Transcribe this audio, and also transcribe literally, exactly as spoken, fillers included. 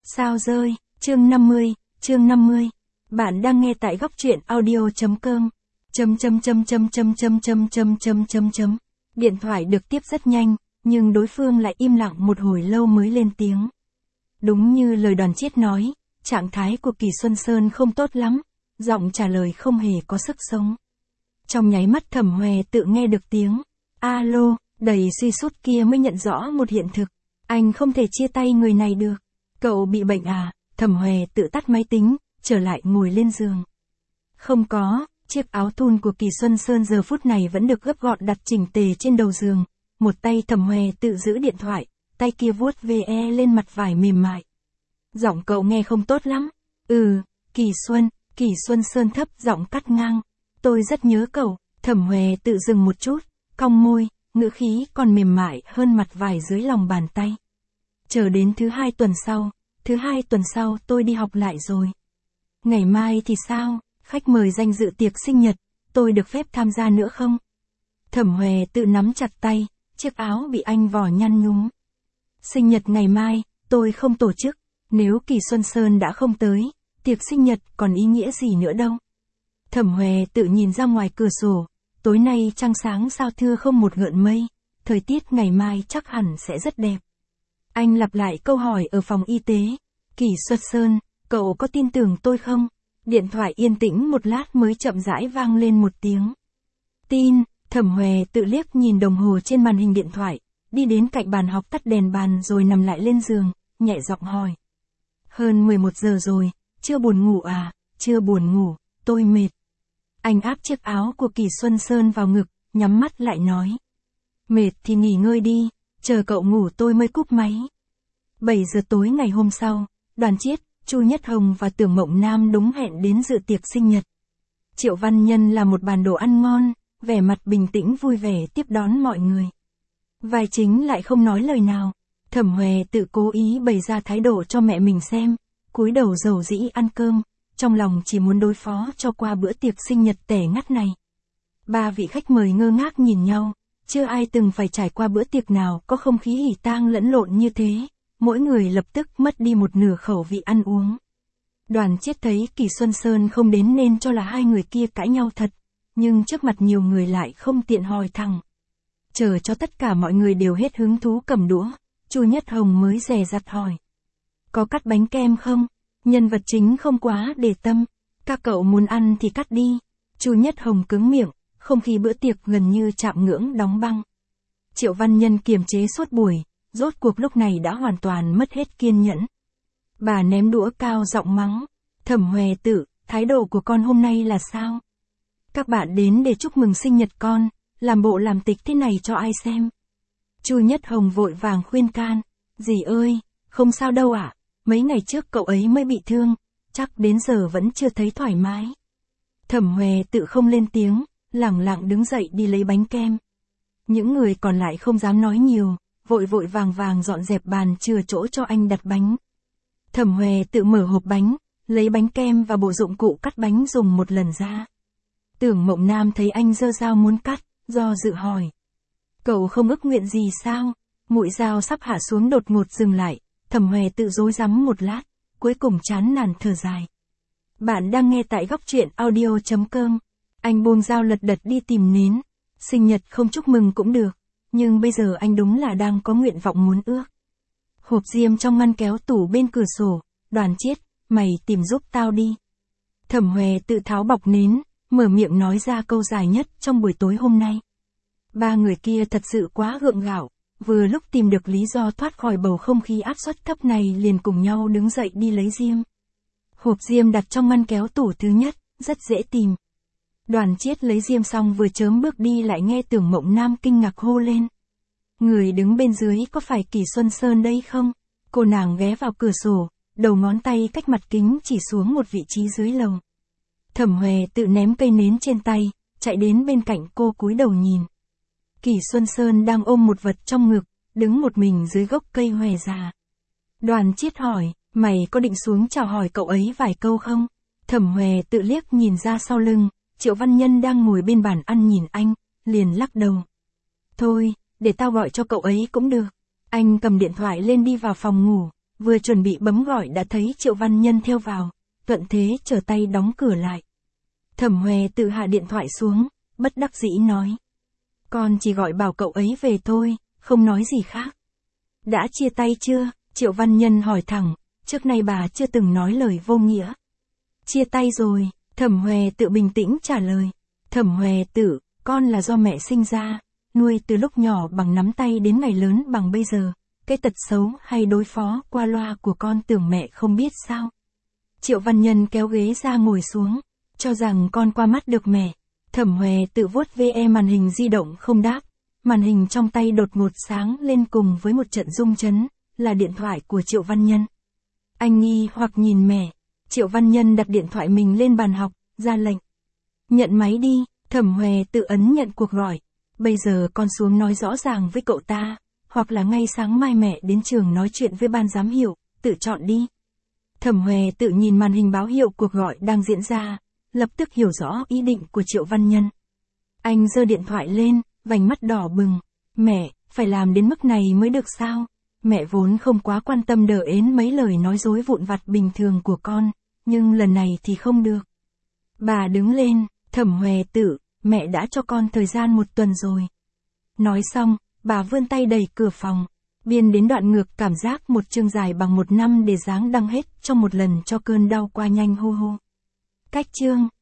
Sao rơi, chương năm mươi, chương năm mươi. Bạn đang nghe tại góc truyện audio.com. Chấm chấm chấm chấm chấm chấm chấm chấm chấm chấm chấm. Điện thoại được tiếp rất nhanh, nhưng đối phương lại im lặng một hồi lâu mới lên tiếng. Đúng như lời Đoàn Chiết nói, trạng thái của Kỳ Xuân Sơn không tốt lắm, giọng trả lời không hề có sức sống. Trong nháy mắt Thẩm Hòe tự nghe được tiếng alo, đầy suy sút kia mới nhận rõ một hiện thực. Anh không thể chia tay người này được. Cậu bị bệnh à? Thẩm Hòe tự tắt máy tính, trở lại ngồi lên giường. Không có, chiếc áo thun của Kỳ Xuân Sơn giờ phút này vẫn được gấp gọn đặt chỉnh tề trên đầu giường. Một tay Thẩm Hòe tự giữ điện thoại, tay kia vuốt ve lên mặt vải mềm mại. Giọng cậu nghe không tốt lắm. Ừ, Kỳ Xuân, Kỳ Xuân Sơn thấp giọng cắt ngang. Tôi rất nhớ cậu. Thẩm Hòe tự dừng một chút, cong môi, ngữ khí còn mềm mại hơn mặt vải dưới lòng bàn tay. Chờ đến thứ hai tuần sau, thứ hai tuần sau tôi đi học lại rồi. Ngày mai thì sao, khách mời danh dự tiệc sinh nhật, tôi được phép tham gia nữa không? Thẩm Hòe tự nắm chặt tay, chiếc áo bị anh vò nhăn nhúm. Sinh nhật ngày mai, tôi không tổ chức, nếu Kỳ Xuân Sơn đã không tới, tiệc sinh nhật còn ý nghĩa gì nữa đâu. Thẩm Hòe tự nhìn ra ngoài cửa sổ, tối nay trăng sáng sao thưa không một gợn mây, thời tiết ngày mai chắc hẳn sẽ rất đẹp. Anh lặp lại câu hỏi ở phòng y tế. Kỳ Xuân Sơn, cậu có tin tưởng tôi không? Điện thoại yên tĩnh một lát mới chậm rãi vang lên một tiếng. Tin, Thẩm Hòe tự liếc nhìn đồng hồ trên màn hình điện thoại, đi đến cạnh bàn học tắt đèn bàn rồi nằm lại lên giường, nhẹ giọng hỏi. Hơn mười một giờ rồi, chưa buồn ngủ à? Chưa buồn ngủ, tôi mệt. Anh áp chiếc áo của Kỳ Xuân Sơn vào ngực, nhắm mắt lại nói. Mệt thì nghỉ ngơi đi, chờ cậu ngủ tôi mới cúp máy. bảy giờ tối ngày hôm sau, Đoàn Chiết, Chu Nhất Hồng và Tưởng Mộng Nam đúng hẹn đến dự tiệc sinh nhật. Triệu Văn Nhân là một bàn đồ ăn ngon, vẻ mặt bình tĩnh vui vẻ tiếp đón mọi người. Vai chính lại không nói lời nào. Thẩm Hòe tự cố ý bày ra thái độ cho mẹ mình xem, cúi đầu dầu dĩ ăn cơm, trong lòng chỉ muốn đối phó cho qua bữa tiệc sinh nhật tẻ ngắt này. Ba vị khách mời ngơ ngác nhìn nhau, chưa ai từng phải trải qua bữa tiệc nào có không khí hỉ tang lẫn lộn như thế, mỗi người lập tức mất đi một nửa khẩu vị ăn uống. Đoàn Chiết thấy Kỳ Xuân Sơn không đến nên cho là hai người kia cãi nhau thật, nhưng trước mặt nhiều người lại không tiện hỏi thẳng. Chờ cho tất cả mọi người đều hết hứng thú cầm đũa, Chu Nhất Hồng mới dè dặt hỏi. Có cắt bánh kem không? Nhân vật chính không quá để tâm, các cậu muốn ăn thì cắt đi. Chu Nhất Hồng cứng miệng, không khí bữa tiệc gần như chạm ngưỡng đóng băng. Triệu Văn Nhân kiềm chế suốt buổi, rốt cuộc lúc này đã hoàn toàn mất hết kiên nhẫn. Bà ném đũa cao giọng mắng. Thẩm Hòe tự, thái độ của con hôm nay là sao? Các bạn đến để chúc mừng sinh nhật con, làm bộ làm tịch thế này cho ai xem? Chu Nhất Hồng vội vàng khuyên can. Dì ơi, không sao đâu ạ. À? Mấy ngày trước cậu ấy mới bị thương, chắc đến giờ vẫn chưa thấy thoải mái. Thẩm Hòe tự không lên tiếng, lẳng lặng đứng dậy đi lấy bánh kem. Những người còn lại không dám nói nhiều, vội vội vàng vàng dọn dẹp bàn chừa chỗ cho anh đặt bánh. Thẩm Hòe tự mở hộp bánh, lấy bánh kem và bộ dụng cụ cắt bánh dùng một lần ra. Tưởng Mộng Nam thấy anh giơ dao muốn cắt, do dự hỏi. Cậu không ước nguyện gì sao? Mũi dao sắp hạ xuống đột ngột dừng lại. Thẩm Hòe tự rối rắm một lát, cuối cùng chán nản thở dài. Bạn đang nghe tại góc truyện audio.com. Anh buông dao lật đật đi tìm nến. Sinh nhật không chúc mừng cũng được, nhưng bây giờ anh đúng là đang có nguyện vọng muốn ước. Hộp diêm trong ngăn kéo tủ bên cửa sổ. Đoàn Chiết, mày tìm giúp tao đi. Thẩm Hòe tự tháo bọc nến, mở miệng nói ra câu dài nhất trong buổi tối hôm nay. Ba người kia thật sự quá gượng gạo. Vừa lúc tìm được lý do thoát khỏi bầu không khí áp suất thấp này liền cùng nhau đứng dậy đi lấy diêm. Hộp diêm đặt trong ngăn kéo tủ thứ nhất, rất dễ tìm. Đoàn Chiết lấy diêm xong vừa chớm bước đi lại nghe Tưởng Mộng Nam kinh ngạc hô lên. Người đứng bên dưới có phải Kỳ Xuân Sơn đây không? Cô nàng ghé vào cửa sổ, đầu ngón tay cách mặt kính chỉ xuống một vị trí dưới lầu. Thẩm Hòe tự ném cây nến trên tay, chạy đến bên cạnh cô cúi đầu nhìn. Kỳ Xuân Sơn đang ôm một vật trong ngực, đứng một mình dưới gốc cây hòe già. Đoàn Chiết hỏi, mày có định xuống chào hỏi cậu ấy vài câu không? Thẩm Hòe tự liếc nhìn ra sau lưng, Triệu Văn Nhân đang ngồi bên bàn ăn nhìn anh, liền lắc đầu. Thôi, để tao gọi cho cậu ấy cũng được. Anh cầm điện thoại lên đi vào phòng ngủ, vừa chuẩn bị bấm gọi đã thấy Triệu Văn Nhân theo vào, thuận thế trở tay đóng cửa lại. Thẩm Huệ tự hạ điện thoại xuống, bất đắc dĩ nói. Con chỉ gọi bảo cậu ấy về thôi, không nói gì khác. Đã chia tay chưa? Triệu Văn Nhân hỏi thẳng, trước nay bà chưa từng nói lời vô nghĩa. Chia tay rồi, Thẩm Huệ tự bình tĩnh trả lời. Thẩm Huệ tự, con là do mẹ sinh ra, nuôi từ lúc nhỏ bằng nắm tay đến ngày lớn bằng bây giờ. Cái tật xấu hay đối phó qua loa của con tưởng mẹ không biết sao. Triệu Văn Nhân kéo ghế ra ngồi xuống, cho rằng con qua mắt được mẹ. Thẩm Huệ tự vuốt ve màn hình di động không đáp. Màn hình trong tay đột ngột sáng lên cùng với một trận rung chấn, là điện thoại của Triệu Văn Nhân. Anh nghi hoặc nhìn mẹ. Triệu Văn Nhân đặt điện thoại mình lên bàn học, ra lệnh. Nhận máy đi. Thẩm Huệ tự ấn nhận cuộc gọi. Bây giờ con xuống nói rõ ràng với cậu ta, hoặc là ngay sáng mai mẹ đến trường nói chuyện với ban giám hiệu, tự chọn đi. Thẩm Huệ tự nhìn màn hình báo hiệu cuộc gọi đang diễn ra, lập tức hiểu rõ ý định của Triệu Văn Nhân. Anh giơ điện thoại lên, vành mắt đỏ bừng. Mẹ, phải làm đến mức này mới được sao? Mẹ vốn không quá quan tâm đờ ến mấy lời nói dối vụn vặt bình thường của con, nhưng lần này thì không được. Bà đứng lên, Thẩm Huệ tự, mẹ đã cho con thời gian một tuần rồi. Nói xong, bà vươn tay đẩy cửa phòng, biên đến đoạn ngược cảm giác một chương dài bằng một năm để dáng đăng hết trong một lần cho cơn đau qua nhanh hô hô. Cách chương.